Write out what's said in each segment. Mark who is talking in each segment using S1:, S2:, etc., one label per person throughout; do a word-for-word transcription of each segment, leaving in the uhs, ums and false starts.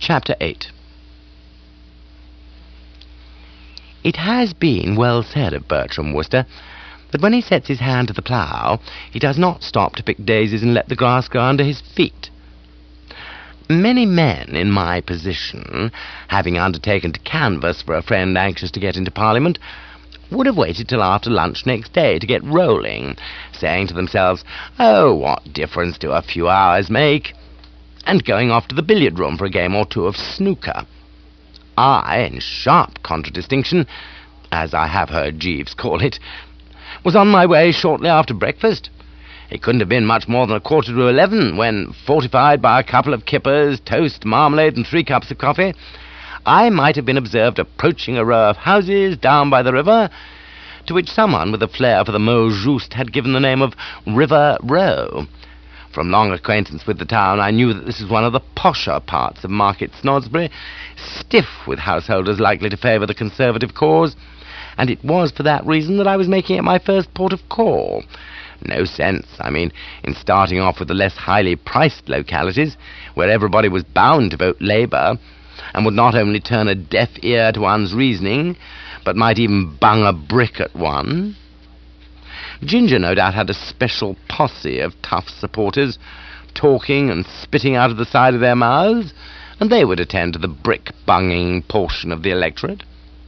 S1: Chapter eight. It has been well said of Bertram Wooster that when he sets his hand to the plough, he does not stop to pick daisies and let the grass grow under his feet. Many men in my position, having undertaken to canvass for a friend anxious to get into Parliament, would have waited till after lunch next day to get rolling, saying to themselves, "Oh, what difference do a few hours make?" and going off to the billiard room for a game or two of snooker. I, in sharp contradistinction, as I have heard Jeeves call it, was on my way shortly after breakfast. It couldn't have been much more than a quarter to eleven when, fortified by a couple of kippers, toast, marmalade, and three cups of coffee, I might have been observed approaching a row of houses down by the river, to which someone with a flair for the mot juste had given the name of River Row. From long acquaintance with the town, I knew that this was one of the posher parts of Market Snodsbury, stiff with householders likely to favour the Conservative cause, and it was for that reason that I was making it my first port of call. No sense, I mean, in starting off with the less highly priced localities, where everybody was bound to vote Labour, and would not only turn a deaf ear to one's reasoning, but might even bung a brick at one. Ginger no doubt had a special posse of tough supporters, talking and spitting out of the side of their mouths, and they would attend to the brick-bunging portion of the electorate.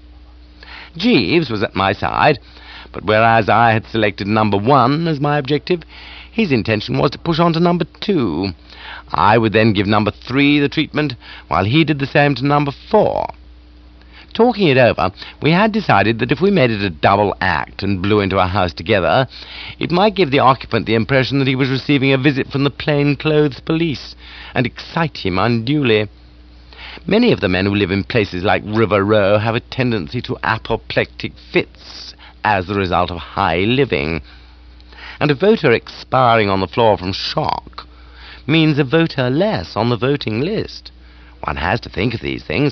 S1: Jeeves was at my side, but whereas I had selected number one as my objective, his intention was to push on to number two. I would then give number three the treatment, while he did the same to number four. Talking it over, we had decided that if we made it a double act and blew into a house together, it might give the occupant the impression that he was receiving a visit from the plain-clothes police, and excite him unduly. Many of the men who live in places like River Row have a tendency to apoplectic fits as the result of high living, and a voter expiring on the floor from shock means a voter less on the voting list. One has to think of these things.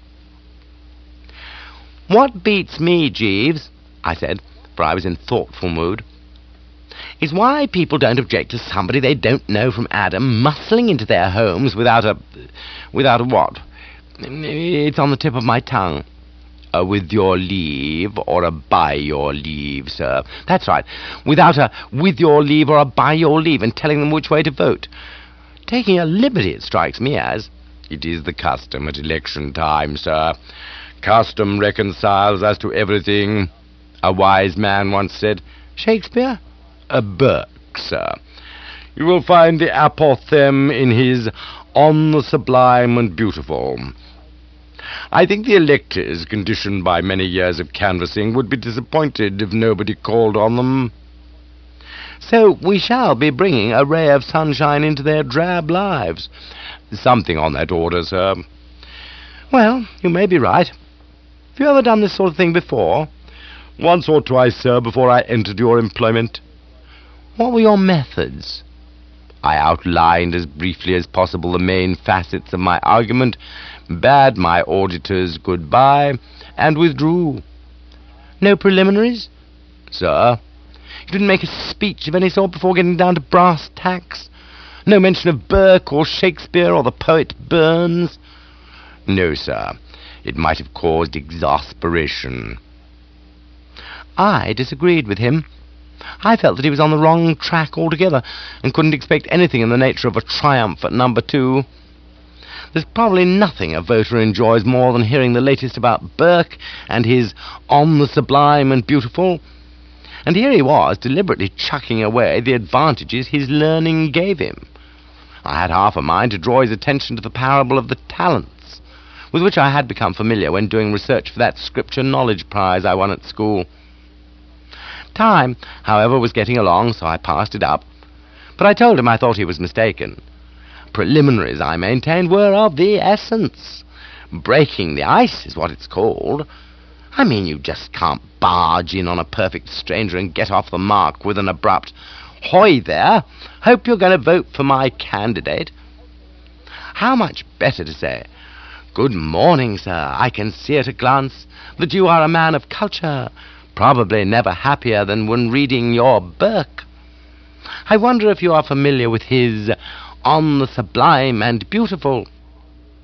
S1: "What beats me, Jeeves," I said, for I was in thoughtful mood, "is why people don't object to somebody they don't know from Adam muscling into their homes without a... without a what? It's on the tip of my tongue. A with your leave or a by your leave, sir. That's right. Without a with your leave or a by your leave, and telling them which way to vote. Taking a liberty, it strikes me as. It is the custom at election time, sir. Custom reconciles as to everything. A wise man once said. Shakespeare? A Burke, sir. You will find the apothegm in his On the Sublime and Beautiful. I think the electors, conditioned by many years of canvassing, would be disappointed if nobody called on them. So we shall be bringing a ray of sunshine into their drab lives. Something on that order, sir. Well, you may be right. Have you ever done this sort of thing before? Once or twice, sir, before I entered your employment. What were your methods? I outlined as briefly as possible the main facets of my argument, bade my auditors good-bye, and withdrew. No preliminaries? Sir, you didn't make a speech of any sort before getting down to brass tacks? No mention of Burke or Shakespeare or the poet Burns? No, sir. It might have caused exasperation. I disagreed with him. I felt that he was on the wrong track altogether, and couldn't expect anything in the nature of a triumph at number two. There's probably nothing a voter enjoys more than hearing the latest about Burke and his On the Sublime and Beautiful. And here he was, deliberately chucking away the advantages his learning gave him. I had half a mind to draw his attention to the parable of the talents, with which I had become familiar when doing research for that Scripture Knowledge Prize I won at school. Time, however, was getting along, so I passed it up. But I told him I thought he was mistaken. Preliminaries, I maintained, were of the essence. Breaking the ice is what it's called. I mean, you just can't barge in on a perfect stranger and get off the mark with an abrupt, "Hoy there, hope you're going to vote for my candidate." How much better to say, "Good morning, sir. I can see at a glance that you are a man of culture, probably never happier than when reading your Burke. I wonder if you are familiar with his On the Sublime and Beautiful."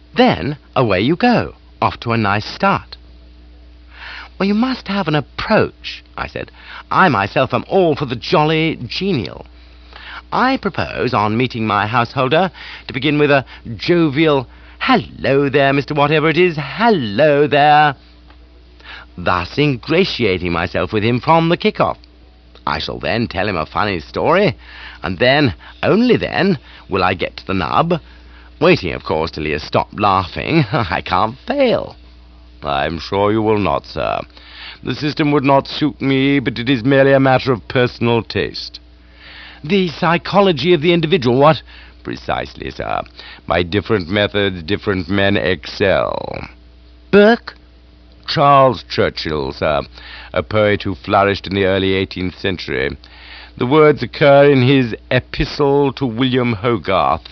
S1: Then away you go, off to a nice start. Well, you must have an approach, I said. I myself am all for the jolly genial. I propose, on meeting my householder, to begin with a jovial, "Hello there, Mister Whatever it is, hello there," thus ingratiating myself with him from the kick-off. I shall then tell him a funny story, and then, only then, will I get to the nub, waiting, of course, till he has stopped laughing. I can't fail. "I'm sure you will not, sir. The system would not suit me, but it is merely a matter of personal taste." "The psychology of the individual, what?" "Precisely, sir. By different methods, different men excel." "Burke?" "Charles Churchill, sir, a poet who flourished in the early eighteenth century. The words occur in his Epistle to William Hogarth."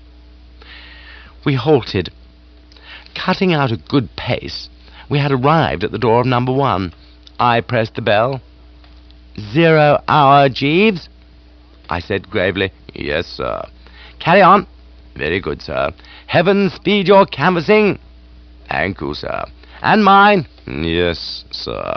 S1: We halted. Cutting out a good pace, we had arrived at the door of number one. I pressed the bell. "Zero hour, Jeeves?" I said gravely. "Yes, sir." "Carry on." "Very good, sir." "Heaven speed your canvassing." "Thank you, sir." "And mine." "Yes, sir."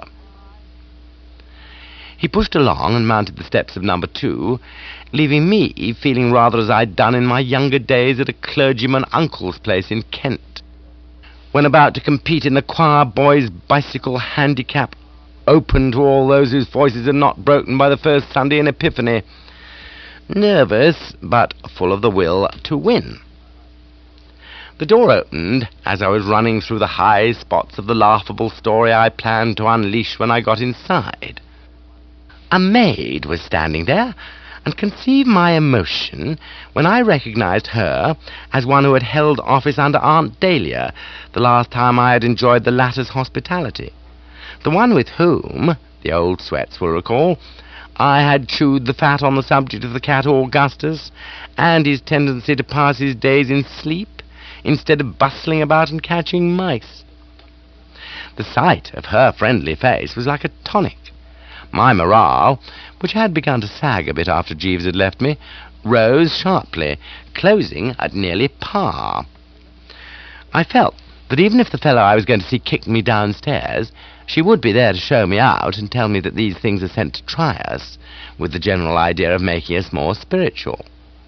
S1: He pushed along and mounted the steps of number two, leaving me feeling rather as I'd done in my younger days at a clergyman uncle's place in Kent, when about to compete in the choir boys' bicycle handicap, open to all those whose voices are not broken by the first Sunday in Epiphany. Nervous, but full of the will to win. The door opened as I was running through the high spots of the laughable story I planned to unleash when I got inside. A maid was standing there, and conceive my emotion when I recognized her as one who had held office under Aunt Dahlia the last time I had enjoyed the latter's hospitality, the one with whom, the old sweats will recall, I had chewed the fat on the subject of the cat Augustus, and his tendency to pass his days in sleep, instead of bustling about and catching mice. The sight of her friendly face was like a tonic. My morale, which had begun to sag a bit after Jeeves had left me, rose sharply, closing at nearly par. I felt that even if the fellow I was going to see kicked me downstairs, she would be there to show me out and tell me that these things are sent to try us, with the general idea of making us more spiritual.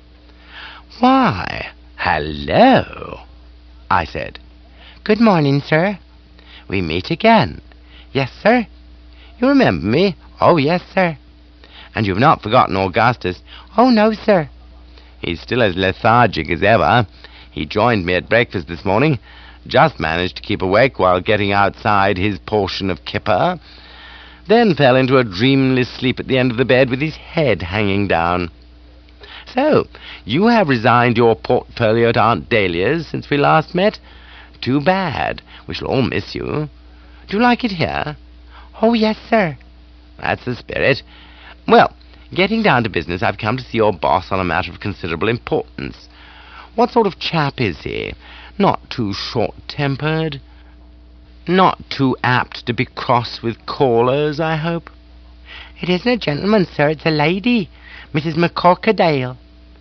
S1: "Why, hello," I said. "Good morning, sir." "We meet again." "Yes, sir." "You remember me?" "Oh, yes, sir." "And you've not forgotten Augustus?" "Oh, no, sir." "He's still as lethargic as ever. He joined me at breakfast this morning. Just managed to keep awake while getting outside his portion of kipper, then fell into a dreamless sleep at the end of the bed with his head hanging down. So, you have resigned your portfolio at Aunt Dahlia's since we last met? Too bad. We shall all miss you. Do you like it here?" "Oh, yes, sir." "That's the spirit. Well, getting down to business, I've come to see your boss on a matter of considerable importance. What sort of chap is he? Not too short-tempered? Not too apt to be cross with callers, I hope?" "It isn't a gentleman, sir, it's a lady, Missus McCorkadale."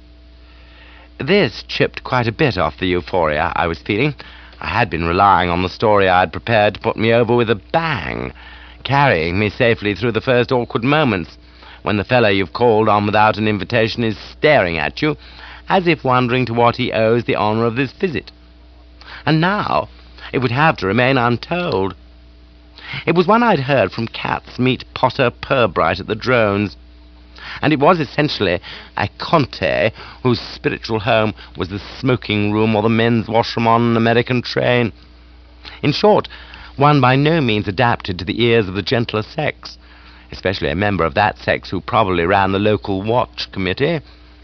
S1: This chipped quite a bit off the euphoria I was feeling. I had been relying on the story I had prepared to put me over with a bang, carrying me safely through the first awkward moments, when the fellow you've called on without an invitation is staring at you, as if wondering to what he owes the honor of this visit. And now it would have to remain untold. It was one I'd heard from Cats Meet Potter Purbright at the Drones, and it was essentially a Conte whose spiritual home was the smoking room or the men's washroom on an American train. In short, one by no means adapted to the ears of the gentler sex, especially a member of that sex who probably ran the local watch committee.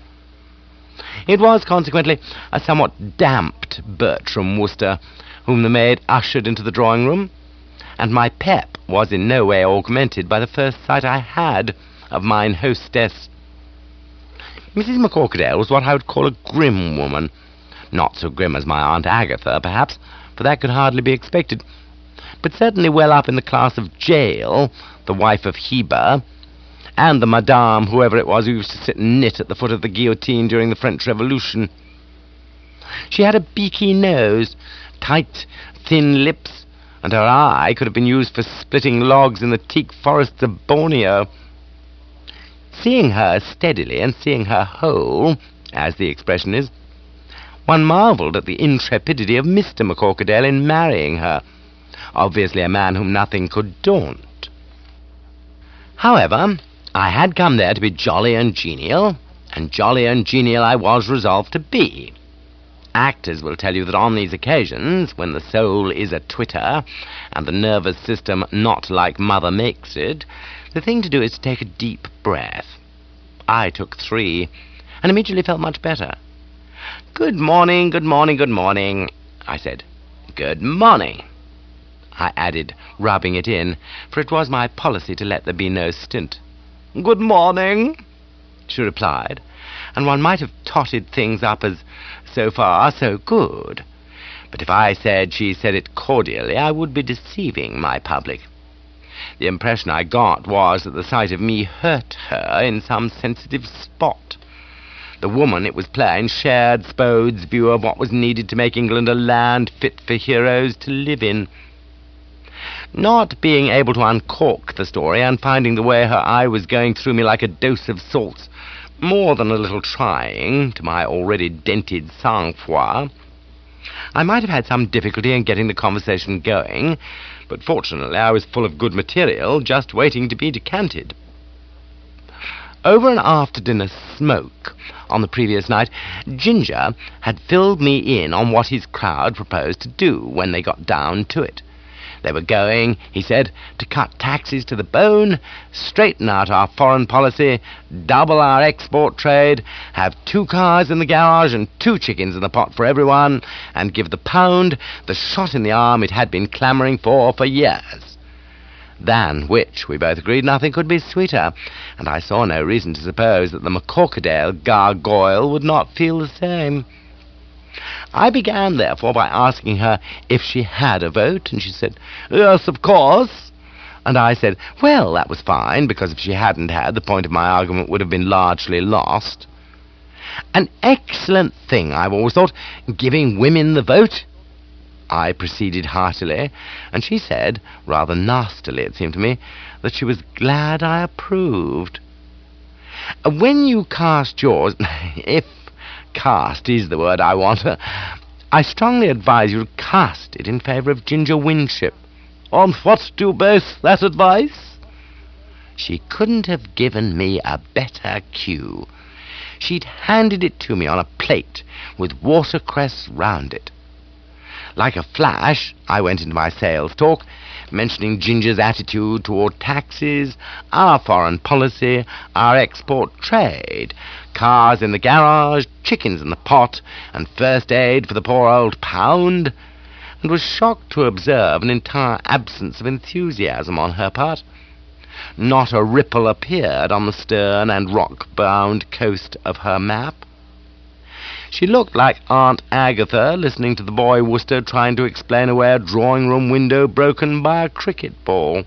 S1: It was, consequently, a somewhat damped Bertram Wooster whom the maid ushered into the drawing-room, and my pep was in no way augmented by the first sight I had of mine hostess. Missus McCorkadale was what I would call a grim woman. Not so grim as my Aunt Agatha, perhaps, for that could hardly be expected, but certainly well up in the class of Jael, the wife of Heber, and the Madame, whoever it was, who used to sit and knit at the foot of the guillotine during the French Revolution. She had a beaky nose, tight, thin lips, and her eye could have been used for splitting logs in the teak forests of Borneo. Seeing her steadily and seeing her whole, as the expression is, one marvelled at the intrepidity of Mister McCorquodale in marrying her, obviously a man whom nothing could daunt. However, I had come there to be jolly and genial, and jolly and genial I was resolved to be. Actors will tell you that on these occasions, when the soul is a twitter, and the nervous system not like mother makes it, the thing to do is to take a deep breath. I took three, and immediately felt much better. "Good morning, good morning, good morning," I said. "Good morning," I added, rubbing it in, for it was my policy to let there be no stint. "Good morning," she replied, and one might have totted things up as so far so good. But if I said she said it cordially, I would be deceiving my public. The impression I got was that the sight of me hurt her in some sensitive spot. The woman, it was plain, shared Spode's view of what was needed to make England a land fit for heroes to live in. Not being able to uncork the story, and finding the way her eye was going through me like a dose of salts, more than a little trying to my already dented sang-froid, I might have had some difficulty in getting the conversation going, but fortunately I was full of good material, just waiting to be decanted. Over an after-dinner smoke on the previous night, Ginger had filled me in on what his crowd proposed to do when they got down to it. They were going, he said, to cut taxes to the bone, straighten out our foreign policy, double our export trade, have two cars in the garage and two chickens in the pot for everyone, and give the pound the shot in the arm it had been clamouring for for years. Than which, we both agreed, nothing could be sweeter, and I saw no reason to suppose that the McCorquodale gargoyle would not feel the same. I began, therefore, by asking her if she had a vote, and she said, "Yes, of course." And I said, well, that was fine, because if she hadn't had, the point of my argument would have been largely lost. An excellent thing, I've always thought, giving women the vote. I proceeded heartily, and she said, rather nastily it seemed to me, that she was glad I approved. When you cast yours, if cast is the word I want, I strongly advise you to cast it in favour of Ginger Winship. On what do you base that advice? She couldn't have given me a better cue. She'd handed it to me on a plate with watercress round it. Like a flash, I went into my sales talk, mentioning Ginger's attitude toward taxes, our foreign policy, our export trade, cars in the garage, chickens in the pot, and first aid for the poor old pound, and was shocked to observe an entire absence of enthusiasm on her part. Not a ripple appeared on the stern and rock-bound coast of her map. She looked like Aunt Agatha listening to the boy Wooster trying to explain away a drawing-room window broken by a cricket ball.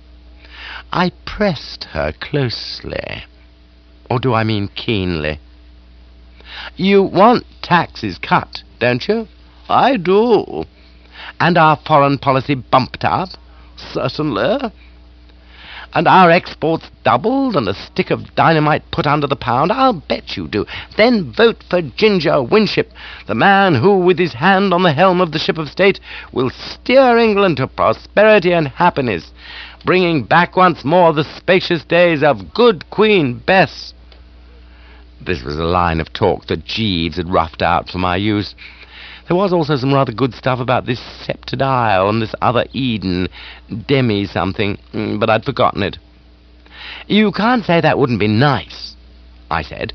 S1: I pressed her closely. Or do I mean keenly? "You want taxes cut, don't you?" "I do." "And our foreign policy bumped up?" "Certainly." "And our exports doubled and a stick of dynamite put under the pound?" "I'll bet you do." "Then vote for Ginger Winship, the man who, with his hand on the helm of the ship of state, will steer England to prosperity and happiness, bringing back once more the spacious days of good Queen Bess." This was a line of talk that Jeeves had roughed out for my use. There was also some rather good stuff about this sceptred isle and this other Eden, demi-something, but I'd forgotten it. "You can't say that wouldn't be nice," I said.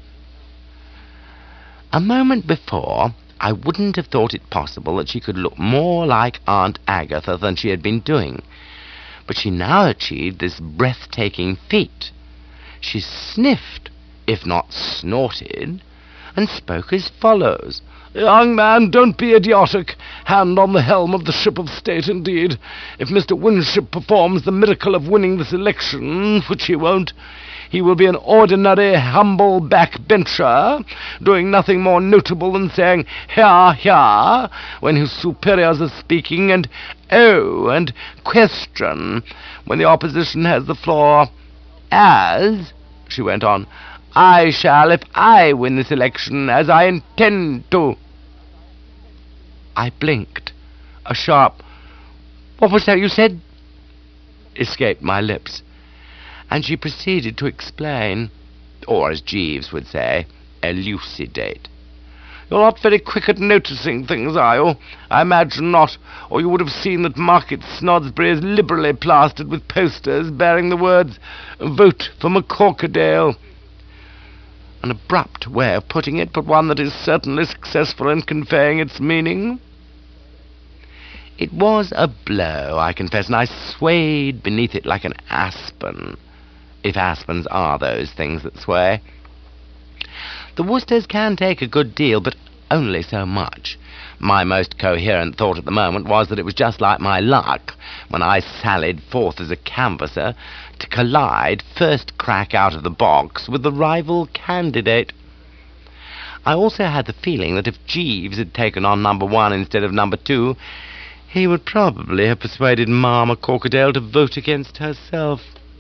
S1: A moment before, I wouldn't have thought it possible that she could look more like Aunt Agatha than she had been doing, but she now achieved this breathtaking feat. She sniffed, if not snorted, and spoke as follows. "Young man, don't be idiotic.
S2: hand on the helm of the ship of state indeed. If Mister Winship performs the miracle of winning this election, which he won't, he will be an ordinary, humble backbencher, doing nothing more notable than saying, "Hear, hear," when his superiors are speaking, and "Oh," and "Question," when the opposition has the floor. As, she went on, I shall, if I win this election, as I intend to. I blinked. A sharp, "What was that you said?" escaped my lips, and she proceeded to explain, or as Jeeves would say, elucidate. "You're not very quick at noticing things, are you? I imagine not, or you would have seen that Market Snodsbury is liberally plastered with posters bearing the words, 'Vote for McCorquodale.' An abrupt way of putting it, but one that is certainly successful in conveying its meaning." It was a blow, I confess, and I swayed beneath it like an aspen, if aspens are those things that sway. The Worcesters can take a good deal, but only so much. My most coherent thought at the moment was that it was just like my luck when I sallied forth as a canvasser to collide, first crack out of the box, with the rival candidate. I also had the feeling that if Jeeves had taken on number one instead of number two, he would probably have persuaded Ma McCorquodale to vote against herself.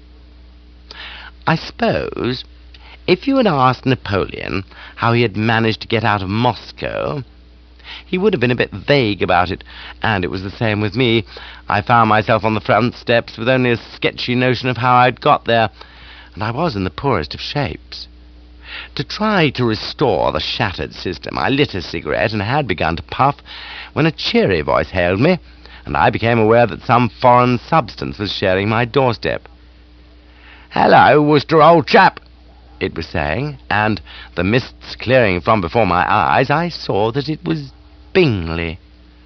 S2: I suppose if you had asked Napoleon how he had managed to get out of Moscow, he would have been a bit vague about it, and it was the same with me. I found myself on the front steps with only a sketchy notion of how I'd got there, and I was in the poorest of shapes. To try to restore the shattered system, I lit a cigarette and had begun to puff when a cheery voice hailed me, and I became aware that some foreign substance was sharing my doorstep. "Hello, Worcester, old chap," it was saying, and, the mists clearing from before my eyes, I saw that it was Bingley.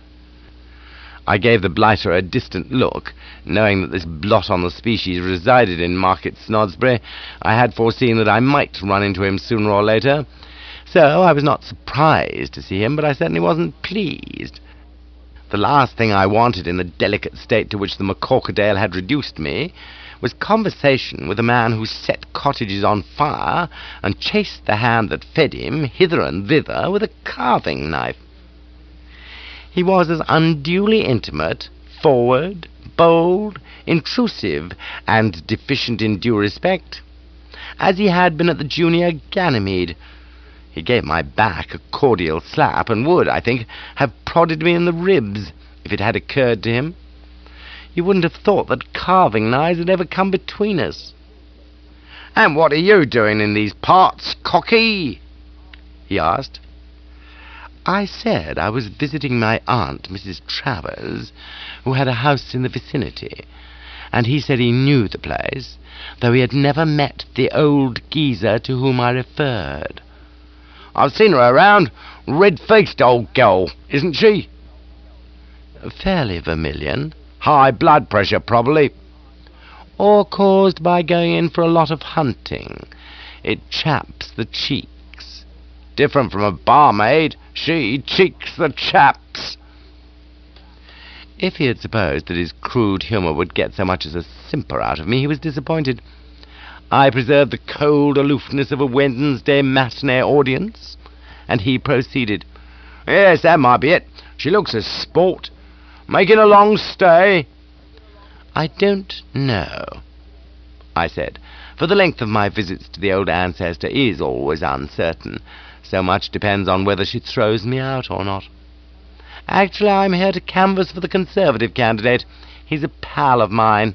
S2: I gave the blighter a distant look. Knowing that this blot on the species resided in Market Snodsbury, I had foreseen that I might run into him sooner or later. So I was not surprised to see him, but I certainly wasn't pleased. The last thing I wanted in the delicate state to which the McCorquodale had reduced me was conversation with a man who set cottages on fire and chased the hand that fed him hither and thither with a carving knife. He was as unduly intimate, forward, bold, intrusive, and deficient in due respect as he had been at the Junior Ganymede. He gave my back a cordial slap, and would, I think, have prodded me in the ribs if it had occurred to him. You wouldn't have thought that carving knives had ever come between us. "And what are you doing in these parts, cocky?" he asked. I said I was visiting my aunt, Missus Travers, who had a house in the vicinity, and he said he knew the place, though he had never met the old geezer to whom I referred. "I've seen her around. Red-faced old girl, isn't she?" "Fairly vermilion." "High blood pressure, probably." "Or caused by going in for a lot of hunting. It chaps the cheeks." "Different from a barmaid. She cheeks the chaps." If he had supposed that his crude humour would get so much as a simper out of me, he was disappointed. I preserved the cold aloofness of a Wednesday matinee audience, and he proceeded. "Yes, that might be it. She looks a sport. Making a long stay?" "I don't know," I said, for the length of my visits to the old ancestor is always uncertain. So much depends on whether she throws me out or not. "Actually, I'm here to canvass for the Conservative candidate. He's a pal of mine."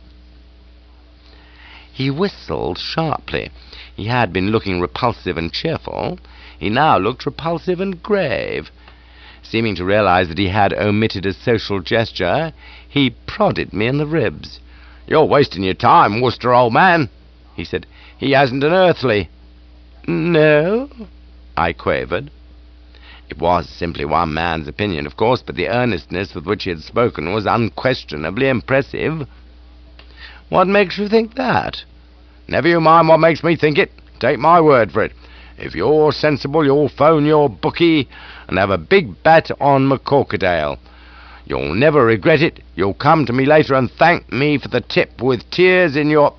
S2: He whistled sharply. He had been looking repulsive and cheerful. He now looked repulsive and grave. Seeming to realize that he had omitted a social gesture, he prodded me in the ribs. "You're wasting your time, Worcester, old man," he said. "He hasn't an earthly." "No?" I quavered. It was simply one man's opinion, of course, but the earnestness with which he had spoken was unquestionably impressive. "What makes you think that?" "Never you mind what makes me think it. Take my word for it. If you're sensible, you'll phone your bookie and have a big bet on McCorquodale.
S1: You'll never regret it. You'll come to me later and thank me for the tip with tears in your...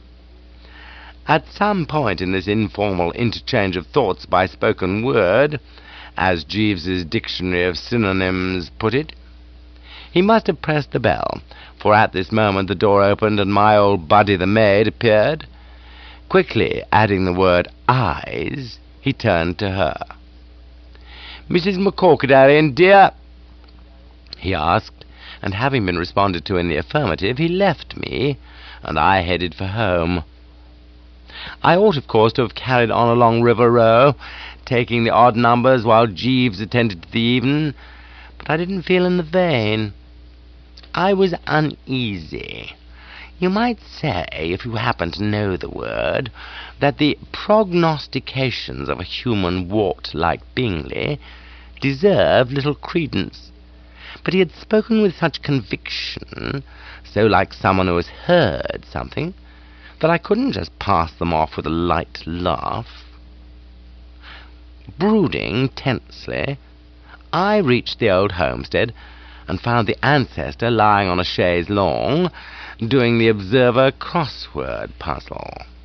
S1: At some point in this informal interchange of thoughts by spoken word, as Jeeves's Dictionary of Synonyms put it, he must have pressed the bell, for at this moment the door opened and my old buddy the maid appeared. Quickly adding the word eyes, he turned to her. "Missus McCorkadarian, dear," he asked, and having been responded to in the affirmative, he left me, and I headed for home. I ought, of course, to have carried on along River Row, taking the odd numbers while Jeeves attended to the even, but I didn't feel in the vein. I was uneasy. You might say, if you happen to know the word, that the prognostications of a human wart like Bingley deserve little credence. But he had spoken with such conviction, so like someone who has heard something, that I couldn't just pass them off with a light laugh. Brooding tensely, I reached the old homestead and found the ancestor lying on a chaise longue, doing the observer crossword puzzle.